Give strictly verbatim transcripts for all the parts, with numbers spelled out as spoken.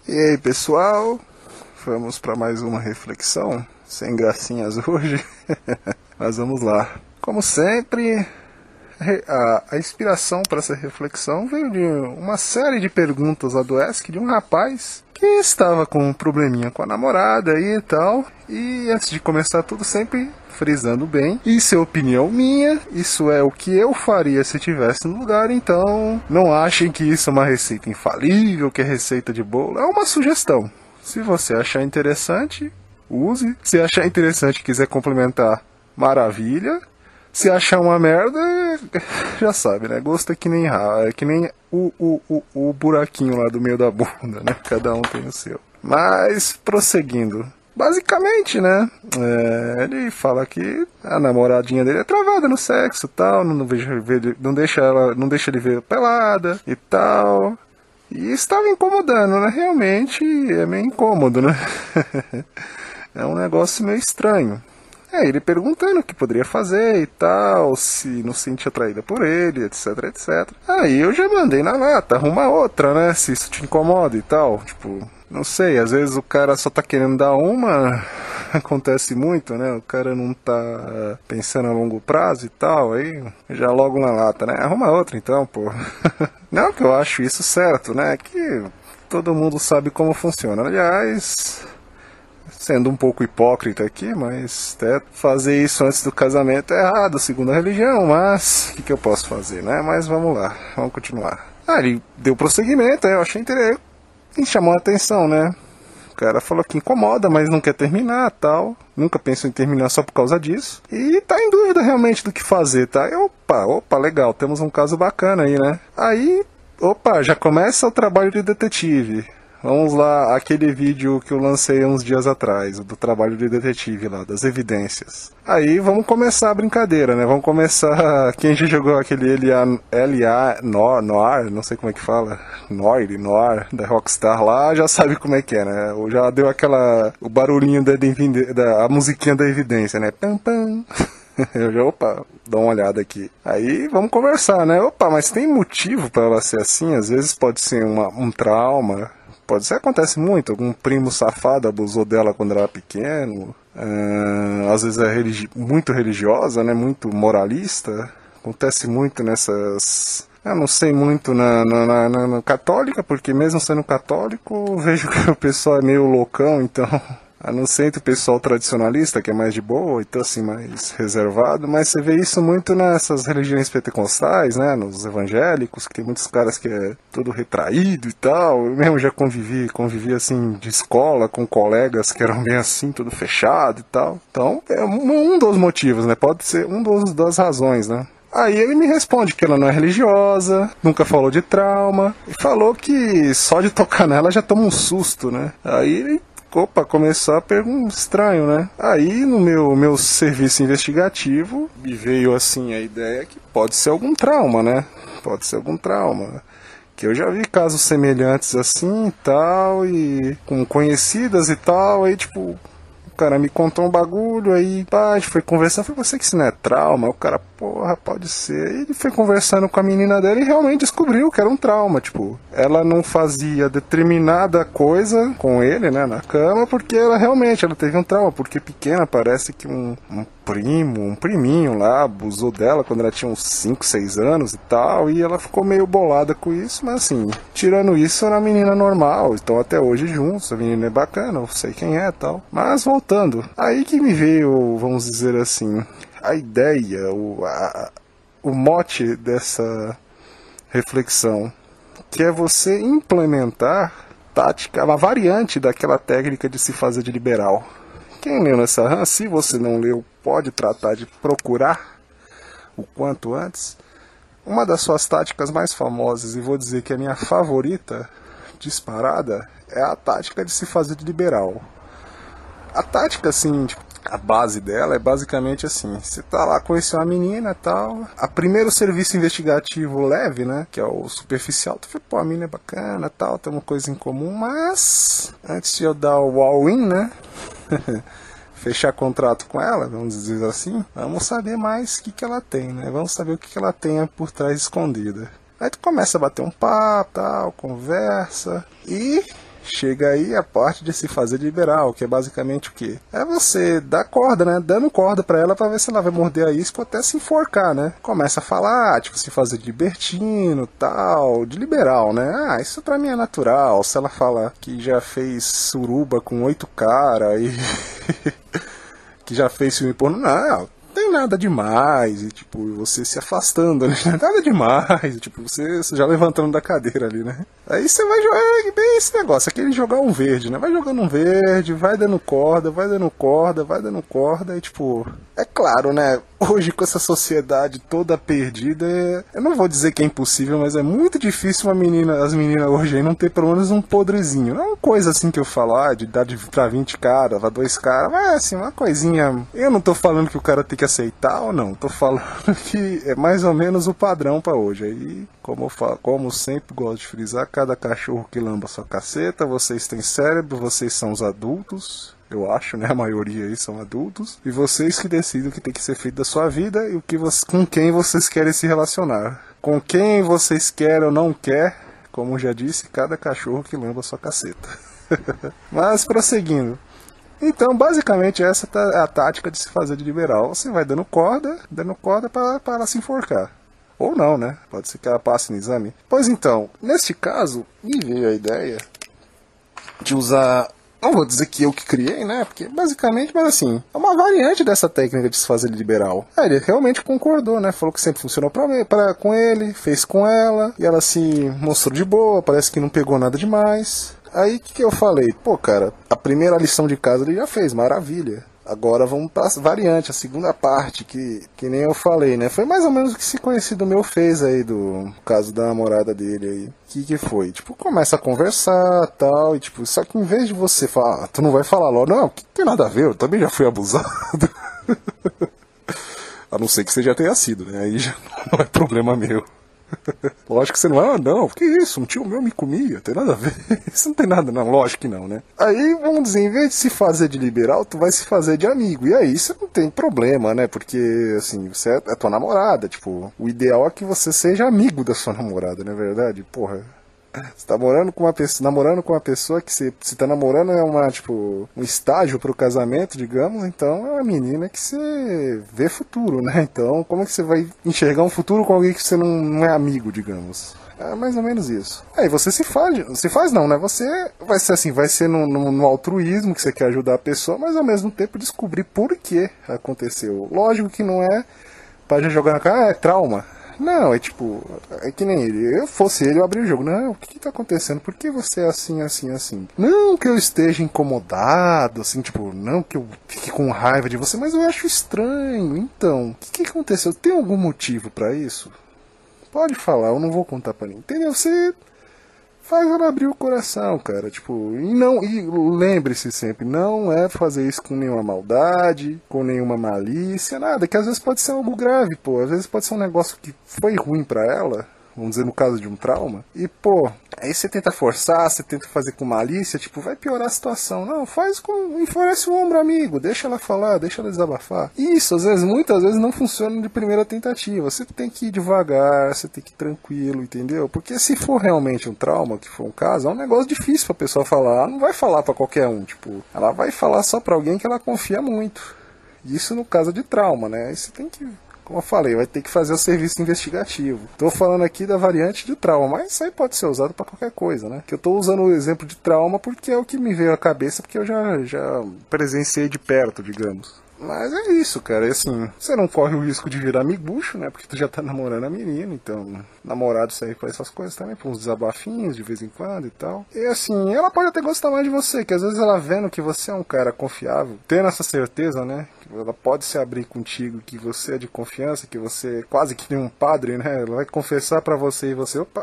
E aí, pessoal, vamos para mais uma reflexão, sem gracinhas hoje, mas vamos lá. Como sempre, a, a inspiração para essa reflexão veio de uma série de perguntas lá do ESC de um rapaz que estava com um probleminha com a namorada e tal, e antes de começar tudo, sempre frisando bem, isso é opinião minha, isso é o que eu faria se estivesse no lugar, então não achem que isso é uma receita infalível, que é receita de bolo, é uma sugestão. Se você achar interessante, use. Se achar interessante e quiser complementar, maravilha. Se achar uma merda, já sabe, né? Gosto é que nem, é que nem o, o, o, o buraquinho lá do meio da bunda, né? Cada um tem o seu. Mas, prosseguindo. Basicamente, né? É, ele fala que a namoradinha dele é travada no sexo e tal, não, vejo, não, deixa ela, não deixa ele ver pelada e tal. E estava incomodando, né? Realmente é meio incômodo, né? É um negócio meio estranho. É, ele perguntando o que poderia fazer e tal, se não se sentia atraída por ele, etc, etcétera. Aí eu já mandei na lata, arruma outra, né? Se isso te incomoda e tal. Tipo, não sei, às vezes o cara só tá querendo dar uma, acontece muito, né? O cara não tá pensando a longo prazo e tal, aí já logo na lata, né? Arruma outra então, pô. Não que eu acho isso certo, né? Que todo mundo sabe como funciona. Aliás, sendo um pouco hipócrita aqui, mas até fazer isso antes do casamento é errado, segundo a religião, mas o que, que eu posso fazer, né? Mas vamos lá, vamos continuar. Ah, ele deu prosseguimento, aí eu achei interessante, e chamou a atenção, né? O cara falou que incomoda, mas não quer terminar, tal. Nunca pensou em terminar só por causa disso. E tá em dúvida realmente do que fazer, tá? E, opa, opa, legal, temos um caso bacana aí, né? Aí, opa, já começa o trabalho de detetive. Vamos lá, aquele vídeo que eu lancei uns dias atrás, do trabalho de detetive lá, das evidências. Aí vamos começar a brincadeira, né? Vamos começar... Quem já jogou aquele L A Noir, Noir, não sei como é que fala, Noir, Noir, da Rockstar lá, já sabe como é que é, né? Já deu aquela... o barulhinho da, da a musiquinha da evidência, né? Pam, pam. Eu já, opa, dá uma olhada aqui. Aí vamos conversar, né? Opa, mas tem motivo para ela ser assim? Às vezes pode ser uma, um trauma... Pode ser, acontece muito, algum primo safado abusou dela quando era pequeno, uh, às vezes é religi- muito religiosa, né, muito moralista, acontece muito nessas... Eu não sei muito na, na, na, na, na católica, porque mesmo sendo católico, vejo que o pessoal é meio loucão, então... A não ser entre o pessoal tradicionalista, que é mais de boa, então assim, mais reservado, mas você vê isso muito nessas religiões pentecostais, né, nos evangélicos, que tem muitos caras que é todo retraído e tal. Eu mesmo já convivi, convivi assim, de escola, com colegas que eram bem assim, tudo fechado e tal. Então, é um, um dos motivos, né, pode ser um dos, das razões, né. Aí ele me responde que ela não é religiosa, nunca falou de trauma, e falou que só de tocar nela já toma um susto, né. Aí ele... Opa, começou a perguntar estranho, né? Aí no meu, meu serviço investigativo me veio assim a ideia que pode ser algum trauma, né? Pode ser algum trauma. Que eu já vi casos semelhantes assim e tal, e com conhecidas e tal, aí tipo... O cara me contou um bagulho, aí pá, a gente foi conversando, falei, você que isso não é trauma? O cara, porra, pode ser. Aí ele foi conversando com a menina dela e realmente descobriu que era um trauma, tipo, ela não fazia determinada coisa com ele, né, na cama, porque ela realmente, ela teve um trauma, porque pequena parece que um, um primo, um priminho lá, abusou dela quando ela tinha uns cinco, seis anos e tal, e ela ficou meio bolada com isso, mas assim, tirando isso, era uma menina normal, então até hoje juntos, a menina é bacana, eu sei quem é e tal, mas voltando, aí que me veio, vamos dizer assim, a ideia, o, a, o mote dessa reflexão, que é você implementar tática, uma variante daquela técnica de se fazer de liberal. Quem leu nessa rã, se você não leu, pode tratar de procurar o quanto antes. Uma das suas táticas mais famosas, e vou dizer que é a minha favorita, disparada, é a tática de se fazer de liberal. A tática, assim, tipo, a base dela é basicamente assim, você tá lá, conheceu uma menina e tal, a primeiro serviço investigativo leve, né, que é o superficial, tu fala, pô, a menina é bacana tal, tem uma coisa em comum, mas antes de eu dar o all-in, né, fechar contrato com ela, vamos dizer assim, vamos saber mais o que, que ela tem, né, vamos saber o que, que ela tem por trás escondida. Aí tu começa a bater um papo, tal, conversa, e chega aí a parte de se fazer de liberal, que é basicamente o quê? É você dar corda, né? Dando corda pra ela pra ver se ela vai morder a isca ou até se enforcar, né? Começa a falar, tipo, se fazer de libertino, tal, de liberal, né? Ah, isso pra mim é natural. Se ela fala que já fez suruba com oito caras e que já fez filme porno, não, tem nada demais, e tipo, você se afastando, né? Nada demais, e, tipo, você, você já levantando da cadeira ali, né? Aí você vai jogar, é bem esse negócio, aquele jogar um verde, né? Vai jogando um verde, vai dando corda, vai dando corda, vai dando corda, e tipo, é claro, né? Hoje com essa sociedade toda perdida, é... eu não vou dizer que é impossível, mas é muito difícil uma menina, as meninas hoje aí não ter pelo menos um podrezinho. Não é uma coisa assim que eu falar, de dar de, pra vinte caras, pra dois caras, mas assim, uma coisinha. Eu não tô falando que o cara tem que aceitar ou não, tô falando que é mais ou menos o padrão pra hoje. Aí, como eu falo, como eu sempre gosto de frisar, cada cachorro que lamba sua caceta, vocês têm cérebro, vocês são os adultos. Eu acho, né? A maioria aí são adultos. E vocês que decidem o que tem que ser feito da sua vida e o que você, com quem vocês querem se relacionar. Com quem vocês querem ou não quer, como já disse, cada cachorro que lamba sua caceta. Mas prosseguindo. Então, basicamente, essa é a tática de se fazer de liberal. Você vai dando corda, dando corda para ela se enforcar. Ou não, né? Pode ser que ela passe no exame. Pois então, neste caso, me veio a ideia de usar... Não vou dizer que eu que criei, né? Porque basicamente, mas assim, é uma variante dessa técnica de se fazer liberal. É, ele realmente concordou, né? Falou que sempre funcionou pra, pra, com ele, fez com ela, e ela se mostrou de boa, parece que não pegou nada demais. Aí o que, que eu falei? Pô, cara, a primeira lição de casa ele já fez, maravilha. Agora vamos para a variante, a segunda parte, que, que nem eu falei, né? Foi mais ou menos o que esse conhecido meu fez aí, do caso da namorada dele aí. O que que foi? Tipo, começa a conversar tal, e tipo, só que em vez de você falar, ah, tu não vai falar logo, não, que tem nada a ver, eu também já fui abusado. A não ser que você já tenha sido, né? Aí já não é problema meu. Lógico que você não, ah, não, que isso, um tio meu me comia, tem nada a ver. Isso não tem nada, não, lógico que não, né? Aí, vamos dizer, em vez de se fazer de liberal, tu vai se fazer de amigo. E aí você não tem problema, né? Porque, assim, você é, é tua namorada, tipo, o ideal é que você seja amigo da sua namorada, não é verdade? Porra. Você tá morando com uma pessoa, namorando com uma pessoa que você, você tá namorando é uma, tipo, um estágio pro casamento, digamos, então é uma menina que você vê futuro, né? Então, como é que você vai enxergar um futuro com alguém que você não, não é amigo, digamos? É mais ou menos isso. Aí você se faz, se faz não, né? Você vai ser assim, vai ser no, no, no altruísmo que você quer ajudar a pessoa, mas ao mesmo tempo descobrir por que aconteceu. Lógico que não é pra já jogar na cara, ah, é trauma. Não, é tipo, é que nem ele. Eu fosse ele, eu abri o jogo. Não, o que que tá acontecendo? Por que você é assim, assim, assim? Não que eu esteja incomodado, assim, tipo, não que eu fique com raiva de você, mas eu acho estranho. Então, o que que aconteceu? Tem algum motivo pra isso? Pode falar, eu não vou contar pra ninguém. Entendeu? Você faz ela abrir o coração, cara, tipo, e não, e lembre-se sempre, não é fazer isso com nenhuma maldade, com nenhuma malícia, nada, que às vezes pode ser algo grave, pô, às vezes pode ser um negócio que foi ruim pra ela, vamos dizer no caso de um trauma, e pô, aí você tenta forçar, você tenta fazer com malícia, tipo, vai piorar a situação. Não, faz com, enfurece o ombro, amigo, deixa ela falar, deixa ela desabafar. Isso, às vezes, muitas vezes não funciona de primeira tentativa, você tem que ir devagar, você tem que ir tranquilo, entendeu? Porque se for realmente um trauma, que for um caso, é um negócio difícil pra pessoa falar, ela não vai falar pra qualquer um, tipo, ela vai falar só pra alguém que ela confia muito. Isso no caso de trauma, né? Aí você tem que... Como eu falei, vai ter que fazer o serviço investigativo. Tô falando aqui da variante de trauma, mas isso aí pode ser usado para qualquer coisa, né? Que eu tô usando o exemplo de trauma porque é o que me veio à cabeça, porque eu já, já presenciei de perto, digamos. Mas é isso, cara, e assim, você não corre o risco de virar miguxo, né, porque tu já tá namorando a menina, então, namorado serve pra essas coisas também, pra uns desabafinhos de vez em quando e tal. E assim, ela pode até gostar mais de você, que às vezes ela vendo que você é um cara confiável, tendo essa certeza, né, que ela pode se abrir contigo, que você é de confiança, que você é quase que nem um padre, né, ela vai confessar pra você e você, opa,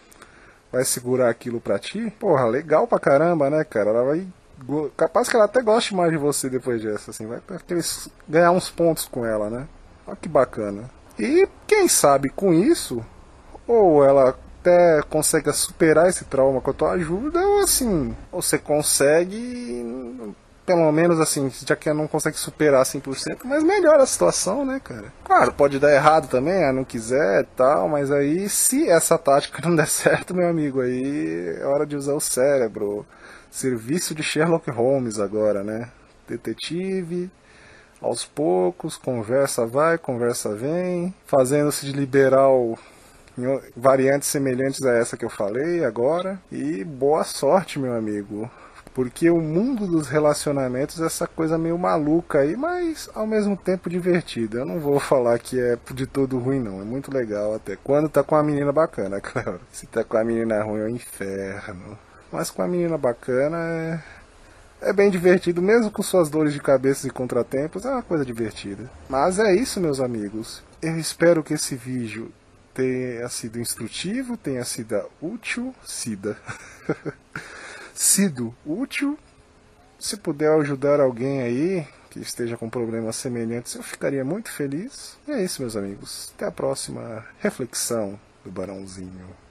vai segurar aquilo pra ti, porra, legal pra caramba, né, cara, ela vai... Capaz que ela até goste mais de você depois disso, assim, vai ganhar uns pontos com ela, né? Olha que bacana. E quem sabe com isso, ou ela até consegue superar esse trauma com a tua ajuda, ou assim, você consegue pelo menos assim, já que não consegue superar cem por cento, mas melhora a situação, né, cara? Claro, pode dar errado também, ah, não quiser e tal, mas aí, se essa tática não der certo, meu amigo, aí é hora de usar o cérebro. Serviço de Sherlock Holmes agora, né? Detetive, aos poucos, conversa vai, conversa vem, fazendo-se de liberal em variantes semelhantes a essa que eu falei agora. E boa sorte, meu amigo. Porque o mundo dos relacionamentos é essa coisa meio maluca aí, mas ao mesmo tempo divertida. Eu não vou falar que é de todo ruim, não. É muito legal até. Quando tá com a menina bacana, claro. Se tá com a menina ruim é um inferno. Mas com a menina bacana é... é bem divertido, mesmo com suas dores de cabeça e contratempos, é uma coisa divertida. Mas é isso, meus amigos. Eu espero que esse vídeo tenha sido instrutivo, tenha sido útil, sida. sido útil. Se puder ajudar alguém aí que esteja com problemas semelhantes, eu ficaria muito feliz. E é isso, meus amigos. Até a próxima reflexão do Barãozinho.